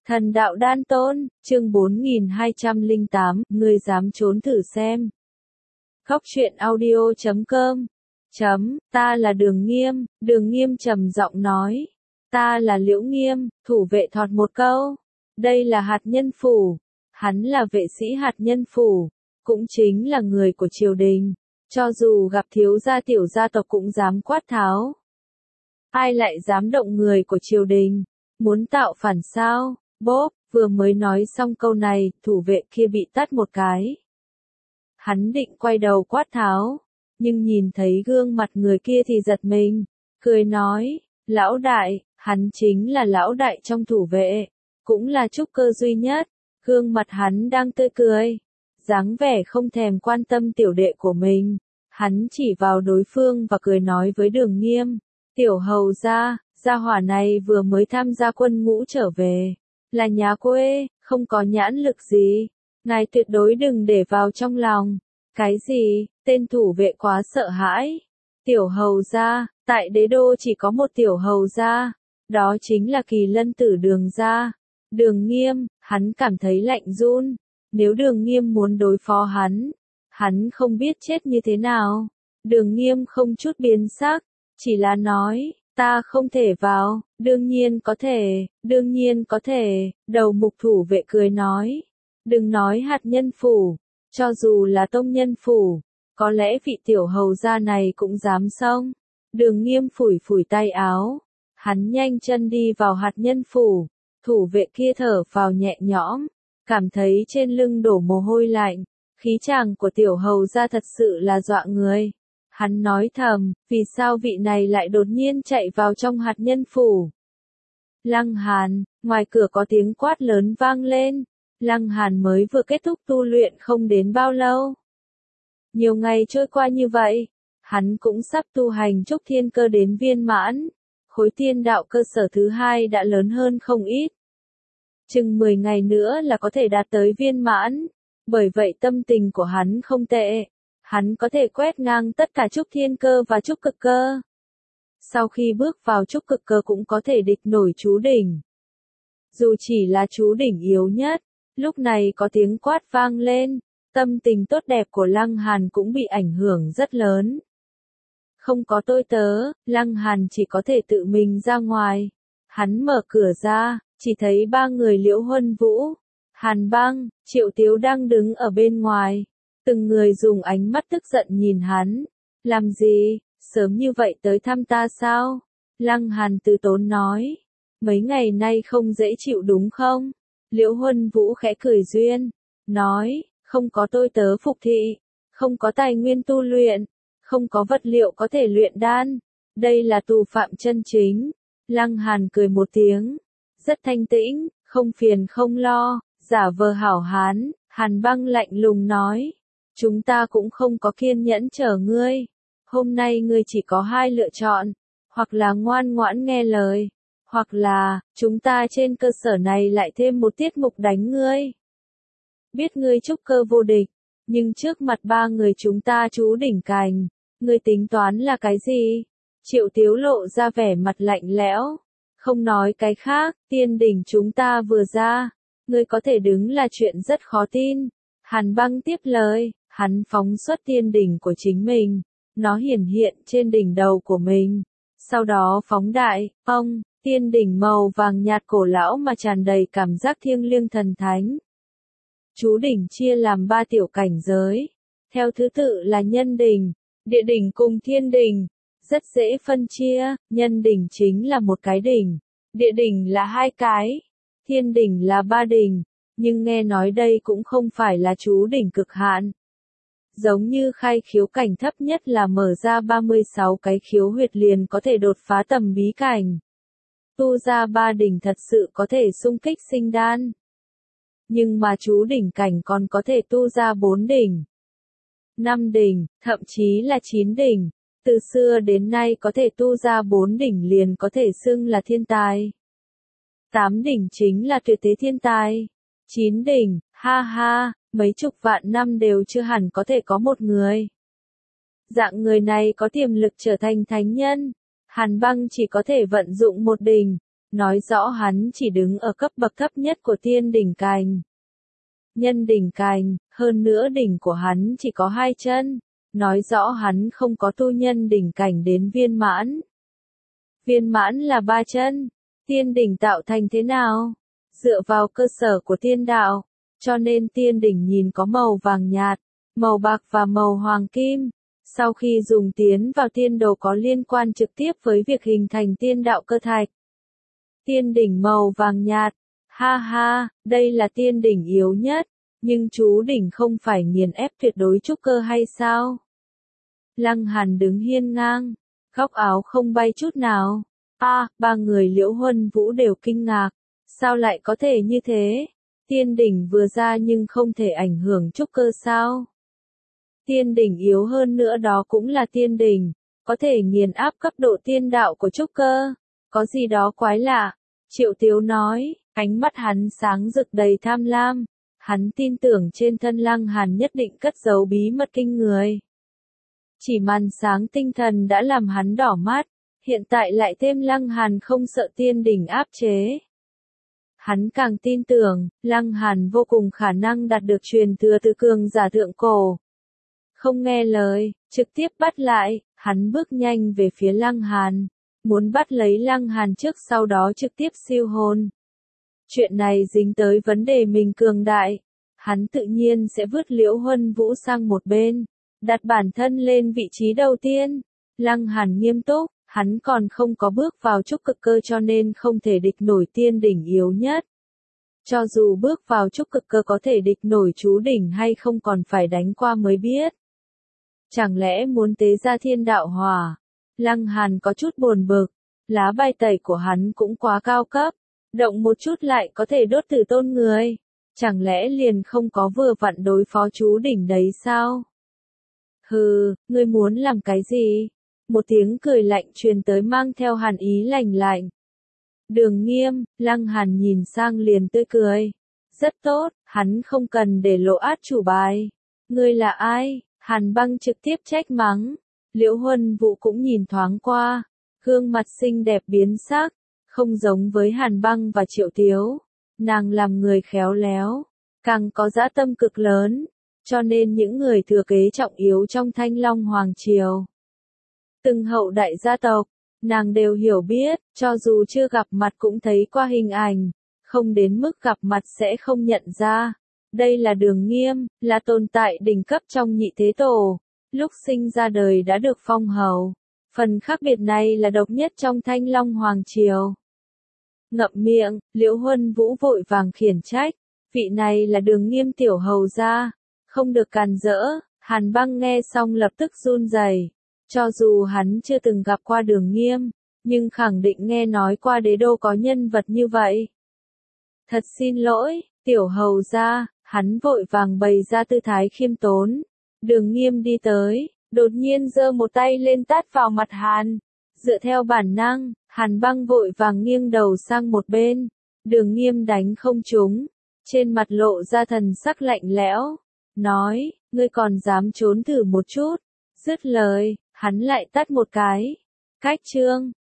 Thần đạo đan tôn, chương 4208, ngươi dám trốn thử xem. Khóc chuyện audio.com. Ta là Đường Nghiêm trầm giọng nói. Ta là Liễu Nghiêm, thủ vệ thọt một câu. Đây là hạt nhân phủ. Hắn là vệ sĩ hạt nhân phủ, cũng chính là người của triều đình. Cho dù gặp thiếu gia tiểu gia tộc cũng dám quát tháo. Ai lại dám động người của triều đình? Muốn tạo phản sao? Bốp, vừa mới nói xong câu này, thủ vệ kia bị tát một cái. Hắn định quay đầu quát tháo, nhưng nhìn thấy gương mặt người kia thì giật mình, cười nói, lão đại, hắn chính là lão đại trong thủ vệ, cũng là trúc cơ duy nhất, gương mặt hắn đang tươi cười, dáng vẻ không thèm quan tâm tiểu đệ của mình, hắn chỉ vào đối phương và cười nói với Đường Nghiêm, tiểu hầu gia hỏa này vừa mới tham gia quân ngũ trở về. Là nhà quê, không có nhãn lực gì. Ngài tuyệt đối đừng để vào trong lòng. Cái gì, tên thủ vệ quá sợ hãi. Tiểu hầu gia, tại đế đô chỉ có một tiểu hầu gia. Đó chính là Kỳ Lân tử Đường gia. Đường Nghiêm, hắn cảm thấy lạnh run. Nếu Đường Nghiêm muốn đối phó hắn không biết chết như thế nào. Đường Nghiêm không chút biến sắc, chỉ là nói. Ta không thể vào, đương nhiên có thể, đầu mục thủ vệ cười nói. Đừng nói hạt nhân phủ, cho dù là tông nhân phủ, có lẽ vị tiểu hầu gia này cũng dám xông. Đường Nghiêm phủi phủi tay áo, hắn nhanh chân đi vào hạt nhân phủ, thủ vệ kia thở phào nhẹ nhõm, cảm thấy trên lưng đổ mồ hôi lạnh, khí chàng của tiểu hầu gia thật sự là dọa người. Hắn nói thầm, vì sao vị này lại đột nhiên chạy vào trong hạt nhân phủ? Lăng Hàn, ngoài cửa có tiếng quát lớn vang lên. Lăng Hàn mới vừa kết thúc tu luyện không đến bao lâu. Nhiều ngày trôi qua như vậy, hắn cũng sắp tu hành trúc thiên cơ đến viên mãn. Khối tiên đạo cơ sở thứ 2 đã lớn hơn không ít. Chừng 10 ngày nữa là có thể đạt tới viên mãn. Bởi vậy tâm tình của hắn không tệ. Hắn có thể quét ngang tất cả trúc thiên cơ và trúc cực cơ. Sau khi bước vào trúc cực cơ cũng có thể địch nổi chú đỉnh. Dù chỉ là chú đỉnh yếu nhất, lúc này có tiếng quát vang lên, tâm tình tốt đẹp của Lăng Hàn cũng bị ảnh hưởng rất lớn. Không có tôi tớ, Lăng Hàn chỉ có thể tự mình ra ngoài. Hắn mở cửa ra, chỉ thấy 3 người Liễu Huân Vũ, Hàn Băng, Triệu Tiếu đang đứng ở bên ngoài. Từng người dùng ánh mắt tức giận nhìn hắn. Làm gì, sớm như vậy tới thăm ta sao? Lăng Hàn từ tốn nói. Mấy ngày nay không dễ chịu đúng không? Liễu Huân Vũ khẽ cười duyên. Nói, không có tôi tớ phục thị. Không có tài nguyên tu luyện. Không có vật liệu có thể luyện đan. Đây là tù phạm chân chính. Lăng Hàn cười một tiếng. Rất thanh tĩnh, không phiền không lo, giả vờ hảo hán. Hàn Băng lạnh lùng nói. Chúng ta cũng không có kiên nhẫn chờ ngươi. Hôm nay ngươi chỉ có 2 lựa chọn. Hoặc là ngoan ngoãn nghe lời. Hoặc là, chúng ta trên cơ sở này lại thêm một tiết mục đánh ngươi. Biết ngươi trúc cơ vô địch. Nhưng trước mặt 3 người chúng ta chú đỉnh cành. Ngươi tính toán là cái gì? Triệu Tiếu lộ ra vẻ mặt lạnh lẽo. Không nói cái khác, tiên đỉnh chúng ta vừa ra. Ngươi có thể đứng là chuyện rất khó tin. Hàn Băng tiếp lời. Hắn phóng xuất tiên đỉnh của chính mình, nó hiển hiện trên đỉnh đầu của mình. Sau đó phóng đại, tiên đỉnh màu vàng nhạt cổ lão mà tràn đầy cảm giác thiêng liêng thần thánh. Chú đỉnh chia làm 3 tiểu cảnh giới, theo thứ tự là nhân đỉnh, địa đỉnh cùng thiên đỉnh. Rất dễ phân chia, nhân đỉnh chính là một cái đỉnh, địa đỉnh là 2 cái, thiên đỉnh là 3 đỉnh, nhưng nghe nói đây cũng không phải là chú đỉnh cực hạn. Giống như khai khiếu cảnh thấp nhất là mở ra 36 cái khiếu huyệt liền có thể đột phá tầm bí cảnh. Tu ra 3 đỉnh thật sự có thể xung kích sinh đan. Nhưng mà chú đỉnh cảnh còn có thể tu ra 4 đỉnh, 5 đỉnh, thậm chí là 9 đỉnh. Từ xưa đến nay có thể tu ra 4 đỉnh liền có thể xưng là thiên tài. 8 đỉnh chính là tuyệt thế thiên tài. 9 đỉnh, ha ha. Mấy chục vạn năm đều chưa hẳn có thể có một người. Dạng người này có tiềm lực trở thành thánh nhân. Hàn Băng chỉ có thể vận dụng một đỉnh, nói rõ hắn chỉ đứng ở cấp bậc thấp nhất của tiên đỉnh cành. Nhân đỉnh cành, hơn nữa đỉnh của hắn chỉ có 2 chân, nói rõ hắn không có tu nhân đỉnh cảnh đến viên mãn. Viên mãn là 3 chân, tiên đỉnh tạo thành thế nào? Dựa vào cơ sở của tiên đạo, cho nên tiên đỉnh nhìn có màu vàng nhạt, màu bạc và màu hoàng kim. Sau khi dùng tiến vào tiên đồ có liên quan trực tiếp với việc hình thành tiên đạo cơ thạch. Tiên đỉnh màu vàng nhạt, ha ha, đây là tiên đỉnh yếu nhất, nhưng chú đỉnh không phải nghiền ép tuyệt đối trúc cơ hay sao? Lăng Hàn đứng hiên ngang, góc áo không bay chút nào. Ba người Liễu Huân Vũ đều kinh ngạc, sao lại có thể như thế? Tiên đỉnh vừa ra nhưng không thể ảnh hưởng trúc cơ sao? Tiên đỉnh yếu hơn nữa đó cũng là tiên đỉnh, có thể nghiền áp cấp độ tiên đạo của trúc cơ, có gì đó quái lạ. Triệu Tiếu nói, ánh mắt hắn sáng rực đầy tham lam, hắn tin tưởng trên thân Lăng Hàn nhất định cất giấu bí mật kinh người. Chỉ màn sáng tinh thần đã làm hắn đỏ mắt, hiện tại lại thêm Lăng Hàn không sợ tiên đỉnh áp chế. Hắn càng tin tưởng, Lăng Hàn vô cùng khả năng đạt được truyền thừa từ cường giả thượng cổ. Không nghe lời, trực tiếp bắt lại, hắn bước nhanh về phía Lăng Hàn, muốn bắt lấy Lăng Hàn trước sau đó trực tiếp siêu hồn. Chuyện này dính tới vấn đề mình cường đại, hắn tự nhiên sẽ vứt Liễu Huân Vũ sang một bên, đặt bản thân lên vị trí đầu tiên. Lăng Hàn nghiêm túc, hắn còn không có bước vào trúc cực cơ cho nên không thể địch nổi tiên đỉnh yếu nhất. Cho dù bước vào trúc cực cơ có thể địch nổi chú đỉnh hay không còn phải đánh qua mới biết. Chẳng lẽ muốn tế ra thiên đạo hỏa? Lăng Hàn có chút buồn bực, lá bài tẩy của hắn cũng quá cao cấp, động một chút lại có thể đốt tử tôn người. Chẳng lẽ liền không có vừa vặn đối phó chú đỉnh đấy sao? Hừ, ngươi muốn làm cái gì? Một tiếng cười lạnh truyền tới mang theo hàn ý lạnh lạnh. Đường Nghiêm, Lăng Hàn nhìn sang liền tươi cười. Rất tốt, hắn không cần để lộ át chủ bài. Ngươi là ai? Hàn Băng trực tiếp trách mắng. Liễu Huân Vũ cũng nhìn thoáng qua, gương mặt xinh đẹp biến sắc, không giống với Hàn Băng và Triệu Tiếu. Nàng làm người khéo léo, càng có dã tâm cực lớn, cho nên những người thừa kế trọng yếu trong Thanh Long Hoàng Triều. Từng hậu đại gia tộc, nàng đều hiểu biết, cho dù chưa gặp mặt cũng thấy qua hình ảnh, không đến mức gặp mặt sẽ không nhận ra. Đây là Đường Nghiêm, là tồn tại đỉnh cấp trong nhị thế tổ, lúc sinh ra đời đã được phong hầu. Phần khác biệt này là độc nhất trong Thanh Long Hoàng Triều. Ngậm miệng, Liễu Huân Vũ vội vàng khiển trách, vị này là Đường Nghiêm tiểu hầu gia, không được càn rỡ. Hàn Băng nghe xong lập tức run rẩy. Cho dù hắn chưa từng gặp qua Đường Nghiêm, nhưng khẳng định nghe nói qua đế đô có nhân vật như vậy. Thật xin lỗi, tiểu hầu gia. Hắn vội vàng bày ra tư thái khiêm tốn. Đường Nghiêm đi tới, đột nhiên giơ một tay lên tát vào mặt Hàn. Dựa theo bản năng, Hàn Băng vội vàng nghiêng đầu sang một bên. Đường Nghiêm đánh không trúng, trên mặt lộ ra thần sắc lạnh lẽo, nói, ngươi còn dám trốn thử một chút. Dứt lời, hắn lại tát một cái. Cách chương